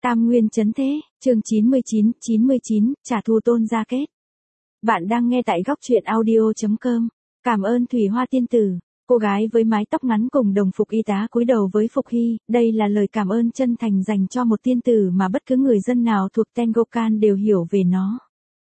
Tam Nguyên Chấn Thế, chương 99, trả thù Tôn Gia Kết. Bạn đang nghe tại góc truyện audio.com. Cảm ơn Thủy Hoa tiên tử. Cô gái với mái tóc ngắn cùng đồng phục y tá cúi đầu với Phục Hy, đây là lời cảm ơn chân thành dành cho một tiên tử mà bất cứ người dân nào thuộc Tengokan đều hiểu về nó.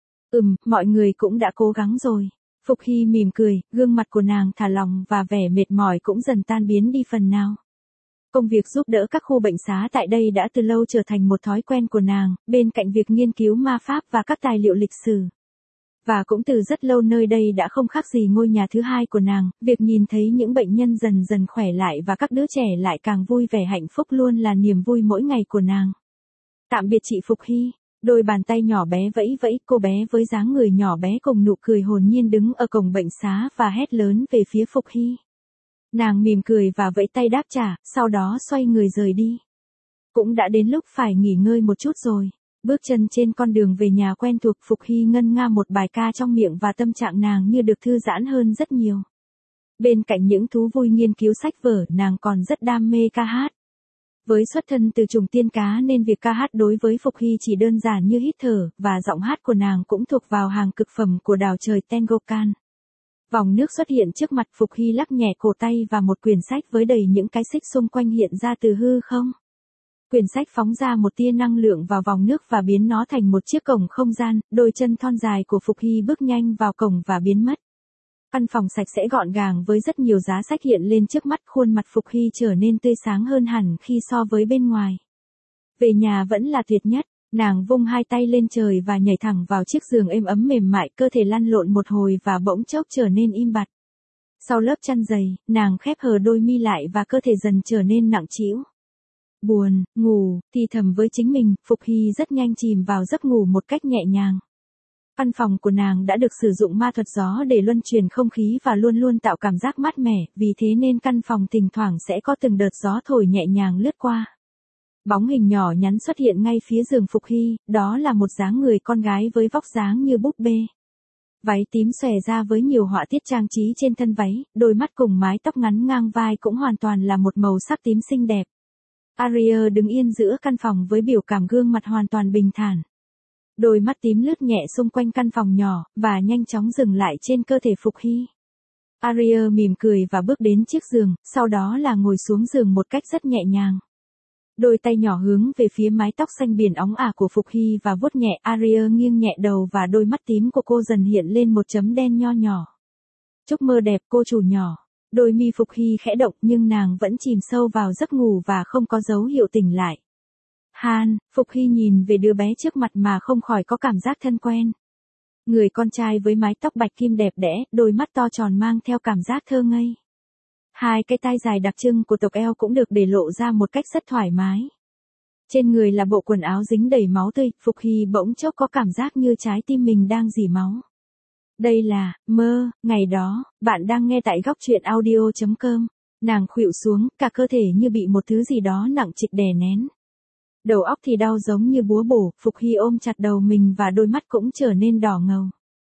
Mọi người cũng đã cố gắng rồi. Phục Hy mỉm cười, gương mặt của nàng thả lỏng và vẻ mệt mỏi cũng dần tan biến đi phần nào. Công việc giúp đỡ các khu bệnh xá tại đây đã từ lâu trở thành một thói quen của nàng, bên cạnh việc nghiên cứu ma pháp và các tài liệu lịch sử. Và cũng từ rất lâu nơi đây đã không khác gì ngôi nhà thứ hai của nàng, việc nhìn thấy những bệnh nhân dần dần khỏe lại và các đứa trẻ lại càng vui vẻ hạnh phúc luôn là niềm vui mỗi ngày của nàng. Tạm biệt chị Phục Hy. Đôi bàn tay nhỏ bé vẫy vẫy, cô bé với dáng người nhỏ bé cùng nụ cười hồn nhiên đứng ở cổng bệnh xá và hét lớn về phía Phục Hy. Nàng mỉm cười và vẫy tay đáp trả, sau đó xoay người rời đi. Cũng đã đến lúc phải nghỉ ngơi một chút rồi. Bước chân trên con đường về nhà quen thuộc, Phục Hy ngân nga một bài ca trong miệng và tâm trạng nàng như được thư giãn hơn rất nhiều. Bên cạnh những thú vui nghiên cứu sách vở, nàng còn rất đam mê ca hát. Với xuất thân từ chủng tiên cá nên việc ca hát đối với Phục Hy chỉ đơn giản như hít thở, và giọng hát của nàng cũng thuộc vào hàng cực phẩm của đảo trời Tengokan. Vòng nước xuất hiện trước mặt Phục Hy, lắc nhẹ cổ tay và một quyển sách với đầy những cái xích xung quanh hiện ra từ hư không. Quyển sách phóng ra một tia năng lượng vào vòng nước và biến nó thành một chiếc cổng không gian, đôi chân thon dài của Phục Hy bước nhanh vào cổng và biến mất. Căn phòng sạch sẽ gọn gàng với rất nhiều giá sách hiện lên trước mắt, khuôn mặt Phục Hy trở nên tươi sáng hơn hẳn khi so với bên ngoài. Về nhà vẫn là tuyệt nhất. Nàng vung hai tay lên trời và nhảy thẳng vào chiếc giường êm ấm mềm mại, cơ thể lăn lộn một hồi và bỗng chốc trở nên im bặt. Sau lớp chăn dày, nàng khép hờ đôi mi lại và cơ thể dần trở nên nặng trĩu. Buồn, ngủ, thì thầm với chính mình, Phục Hy rất nhanh chìm vào giấc ngủ một cách nhẹ nhàng. Căn phòng của nàng đã được sử dụng ma thuật gió để luân truyền không khí và luôn luôn tạo cảm giác mát mẻ, vì thế nên căn phòng thỉnh thoảng sẽ có từng đợt gió thổi nhẹ nhàng lướt qua. Bóng hình nhỏ nhắn xuất hiện ngay phía giường Phục Hy, đó là một dáng người con gái với vóc dáng như búp bê. Váy tím xòe ra với nhiều họa tiết trang trí trên thân váy, đôi mắt cùng mái tóc ngắn ngang vai cũng hoàn toàn là một màu sắc tím xinh đẹp. Aria đứng yên giữa căn phòng với biểu cảm gương mặt hoàn toàn bình thản. Đôi mắt tím lướt nhẹ xung quanh căn phòng nhỏ, và nhanh chóng dừng lại trên cơ thể Phục Hy. Aria mỉm cười và bước đến chiếc giường, sau đó là ngồi xuống giường một cách rất nhẹ nhàng. Đôi tay nhỏ hướng về phía mái tóc xanh biển óng ả của Phục Hy và vuốt nhẹ. Aria nghiêng nhẹ đầu và đôi mắt tím của cô dần hiện lên một chấm đen nho nhỏ. Chúc mơ đẹp cô chủ nhỏ. Đôi mi Phục Hy khẽ động nhưng nàng vẫn chìm sâu vào giấc ngủ và không có dấu hiệu tỉnh lại. Han, Phục Hy nhìn về đứa bé trước mặt mà không khỏi có cảm giác thân quen. Người con trai với mái tóc bạch kim đẹp đẽ, đôi mắt to tròn mang theo cảm giác thơ ngây. Hai cái tai dài đặc trưng của tộc eo cũng được để lộ ra một cách rất thoải mái. Trên người là bộ quần áo dính đầy máu tươi, Phục Hy bỗng chốc có cảm giác như trái tim mình đang rỉ máu. Đây là mơ, ngày đó. Bạn đang nghe tại góc truyện audio.com. Nàng khuỵu xuống, cả cơ thể như bị một thứ gì đó nặng trịch đè nén. Đầu óc thì đau giống như búa bổ, Phục Hy ôm chặt đầu mình và đôi mắt cũng trở nên đỏ ngầu.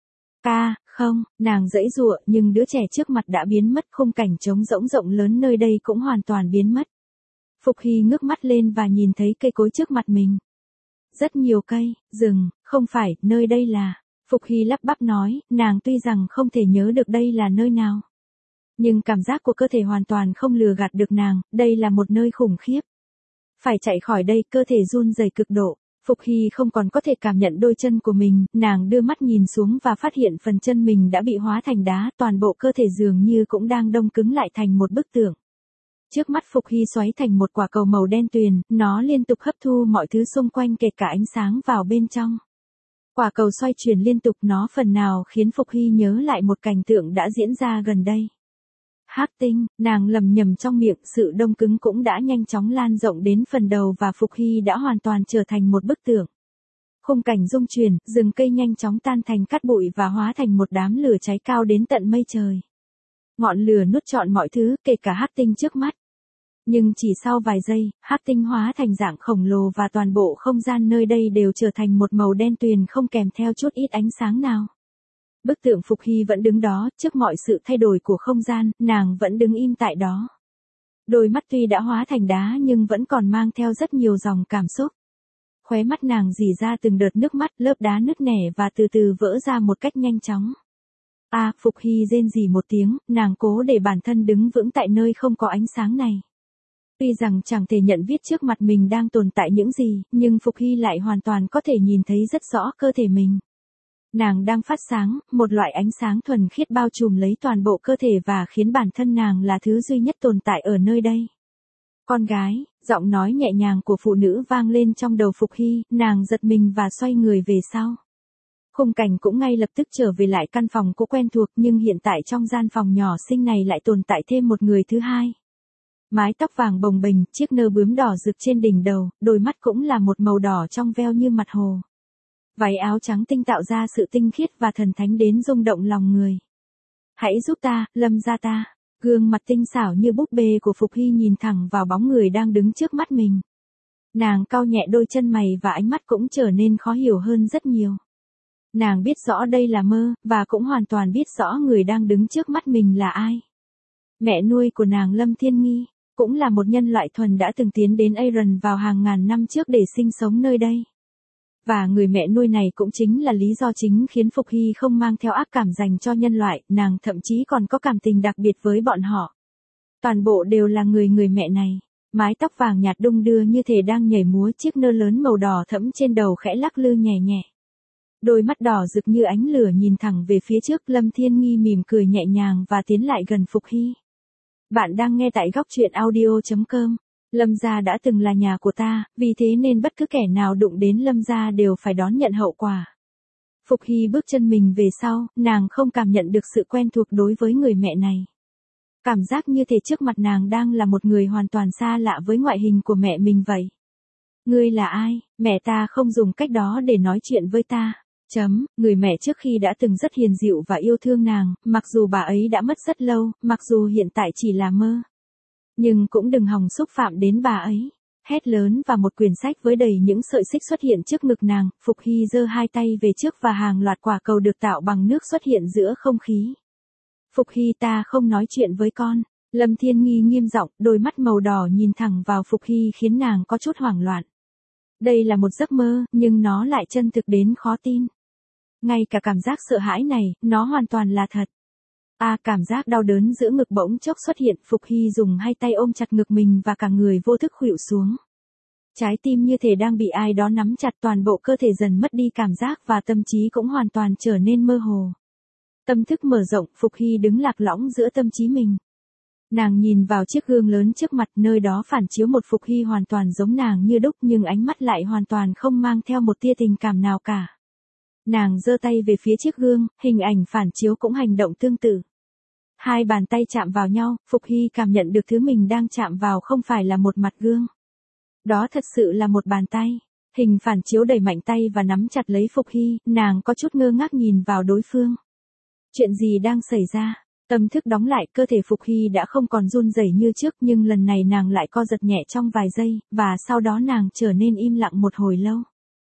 Không, nàng giãy giụa nhưng đứa trẻ trước mặt đã biến mất, khung cảnh trống rỗng rộng lớn nơi đây cũng hoàn toàn biến mất. Phục Hy ngước mắt lên và nhìn thấy cây cối trước mặt mình. Rất nhiều cây, rừng, không phải, nơi đây là... Phục Hy lắp bắp nói, nàng tuy rằng không thể nhớ được đây là nơi nào. Nhưng cảm giác của cơ thể hoàn toàn không lừa gạt được nàng, đây là một nơi khủng khiếp. Phải chạy khỏi đây, cơ thể run rẩy cực độ. Phục Hy không còn có thể cảm nhận đôi chân của mình, nàng đưa mắt nhìn xuống và phát hiện phần chân mình đã bị hóa thành đá, toàn bộ cơ thể dường như cũng đang đông cứng lại thành một bức tượng. Trước mắt Phục Hy xoáy thành một quả cầu màu đen tuyền, nó liên tục hấp thu mọi thứ xung quanh kể cả ánh sáng vào bên trong. Quả cầu xoay chuyển liên tục, nó phần nào khiến Phục Hy nhớ lại một cảnh tượng đã diễn ra gần đây. Hắc tinh, nàng lầm nhầm trong miệng, sự đông cứng cũng đã nhanh chóng lan rộng đến phần đầu và Phục Hy đã hoàn toàn trở thành một bức tượng. Khung cảnh rung chuyển, rừng cây nhanh chóng tan thành cát bụi và hóa thành một đám lửa cháy cao đến tận mây trời. Ngọn lửa nuốt trọn mọi thứ, kể cả hắc tinh trước mắt. Nhưng chỉ sau vài giây, hắc tinh hóa thành dạng khổng lồ và toàn bộ không gian nơi đây đều trở thành một màu đen tuyền không kèm theo chút ít ánh sáng nào. Bức tượng Phục Hy vẫn đứng đó, trước mọi sự thay đổi của không gian, nàng vẫn đứng im tại đó. Đôi mắt tuy đã hóa thành đá nhưng vẫn còn mang theo rất nhiều dòng cảm xúc. khóe mắt nàng rỉ ra từng đợt nước mắt, lớp đá nứt nẻ và từ từ vỡ ra một cách nhanh chóng. Phục Hy rên rỉ một tiếng, nàng cố để bản thân đứng vững tại nơi không có ánh sáng này. Tuy rằng chẳng thể nhận biết trước mặt mình đang tồn tại những gì, nhưng Phục Hy lại hoàn toàn có thể nhìn thấy rất rõ cơ thể mình. Nàng đang phát sáng, một loại ánh sáng thuần khiết bao trùm lấy toàn bộ cơ thể và khiến bản thân nàng là thứ duy nhất tồn tại ở nơi đây. Con gái, giọng nói nhẹ nhàng của phụ nữ vang lên trong đầu Phục Hy, nàng giật mình và xoay người về sau. Khung cảnh cũng ngay lập tức trở về lại căn phòng cũ quen thuộc, nhưng hiện tại trong gian phòng nhỏ xinh này lại tồn tại thêm một người thứ hai. Mái tóc vàng bồng bềnh, chiếc nơ bướm đỏ rực trên đỉnh đầu, đôi mắt cũng là một màu đỏ trong veo như mặt hồ. Váy áo trắng tinh tạo ra sự tinh khiết và thần thánh đến rung động lòng người. Hãy giúp ta, Lâm gia ta. Gương mặt tinh xảo như búp bê của Phục Hy nhìn thẳng vào bóng người đang đứng trước mắt mình. Nàng cau nhẹ đôi chân mày và ánh mắt cũng trở nên khó hiểu hơn rất nhiều. Nàng biết rõ đây là mơ, và cũng hoàn toàn biết rõ người đang đứng trước mắt mình là ai. Mẹ nuôi của nàng Lâm Thiên Nghi, cũng là một nhân loại thuần đã từng tiến đến Aeron vào hàng ngàn năm trước để sinh sống nơi đây. Và người mẹ nuôi này cũng chính là lý do chính khiến Phục Hy không mang theo ác cảm dành cho nhân loại, nàng thậm chí còn có cảm tình đặc biệt với bọn họ. Toàn bộ đều là người mẹ này. Mái tóc vàng nhạt đung đưa như thể đang nhảy múa, chiếc nơ lớn màu đỏ thẫm trên đầu khẽ lắc lư nhẹ nhẹ. Đôi mắt đỏ rực như ánh lửa nhìn thẳng về phía trước, Lâm Thiên Nghi mỉm cười nhẹ nhàng và tiến lại gần Phục Hy. Bạn đang nghe tại góc truyện audio.com. Lâm gia đã từng là nhà của ta, vì thế nên bất cứ kẻ nào đụng đến Lâm gia đều phải đón nhận hậu quả. Phục Hy bước chân mình về sau, nàng không cảm nhận được sự quen thuộc đối với người mẹ này. Cảm giác như thể trước mặt nàng đang là một người hoàn toàn xa lạ với ngoại hình của mẹ mình vậy. Ngươi là ai? Mẹ ta không dùng cách đó để nói chuyện với ta. Người mẹ trước khi đã từng rất hiền dịu và yêu thương nàng, mặc dù bà ấy đã mất rất lâu, mặc dù hiện tại chỉ là mơ. Nhưng cũng đừng hòng xúc phạm đến bà ấy. Hét lớn và một quyển sách với đầy những sợi xích xuất hiện trước ngực nàng, Phục Hy giơ hai tay về trước và hàng loạt quả cầu được tạo bằng nước xuất hiện giữa không khí. Phục Hy, ta không nói chuyện với con. Lâm Thiên Nghi nghiêm giọng, đôi mắt màu đỏ nhìn thẳng vào Phục Hy khiến nàng có chút hoảng loạn. Đây là một giấc mơ, nhưng nó lại chân thực đến khó tin. Ngay cả cảm giác sợ hãi này, nó hoàn toàn là thật. Cảm giác đau đớn giữa ngực bỗng chốc xuất hiện, Phục Hy dùng hai tay ôm chặt ngực mình và cả người vô thức khuỵu xuống. Trái tim như thể đang bị ai đó nắm chặt, toàn bộ cơ thể dần mất đi cảm giác và tâm trí cũng hoàn toàn trở nên mơ hồ. Tâm thức mở rộng, Phục Hy đứng lạc lõng giữa tâm trí mình. Nàng nhìn vào chiếc gương lớn trước mặt, nơi đó phản chiếu một Phục Hy hoàn toàn giống nàng như đúc, nhưng ánh mắt lại hoàn toàn không mang theo một tia tình cảm nào cả. Nàng giơ tay về phía chiếc gương, hình ảnh phản chiếu cũng hành động tương tự. Hai bàn tay chạm vào nhau, Phục Hy cảm nhận được thứ mình đang chạm vào không phải là một mặt gương. Đó thật sự là một bàn tay. Hình phản chiếu đẩy mạnh tay và nắm chặt lấy Phục Hy, nàng có chút ngơ ngác nhìn vào đối phương. Chuyện gì đang xảy ra? Tâm thức đóng lại, cơ thể Phục Hy đã không còn run rẩy như trước, nhưng lần này nàng lại co giật nhẹ trong vài giây, và sau đó nàng trở nên im lặng một hồi lâu.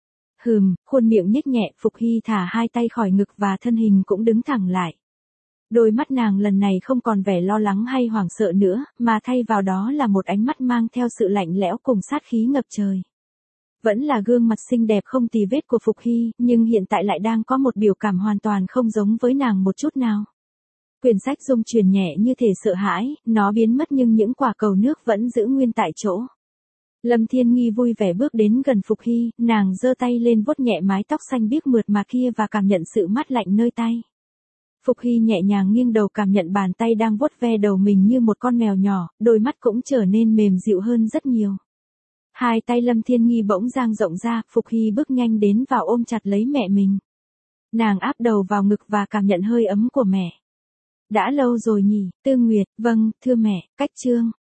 Khuôn miệng nhếch nhẹ, Phục Hy thả hai tay khỏi ngực và thân hình cũng đứng thẳng lại. Đôi mắt nàng lần này không còn vẻ lo lắng hay hoảng sợ nữa, mà thay vào đó là một ánh mắt mang theo sự lạnh lẽo cùng sát khí ngập trời. Vẫn là gương mặt xinh đẹp không tì vết của Phục Hy, nhưng hiện tại lại đang có một biểu cảm hoàn toàn không giống với nàng một chút nào. Quyển sách rung chuyển nhẹ như thể sợ hãi, nó biến mất nhưng những quả cầu nước vẫn giữ nguyên tại chỗ. Lâm Thiên Nghi vui vẻ bước đến gần Phục Hy, nàng giơ tay lên vuốt nhẹ mái tóc xanh biếc mượt mà kia và cảm nhận sự mát lạnh nơi tay. Phục Hy nhẹ nhàng nghiêng đầu cảm nhận bàn tay đang vuốt ve đầu mình như một con mèo nhỏ, đôi mắt cũng trở nên mềm dịu hơn rất nhiều. Hai tay Lâm Thiên Nghi bỗng dang rộng ra, Phục Hy bước nhanh đến và ôm chặt lấy mẹ mình. Nàng áp đầu vào ngực và cảm nhận hơi ấm của mẹ. Đã lâu rồi nhỉ, Tư Nguyệt, vâng, thưa mẹ, cách chương.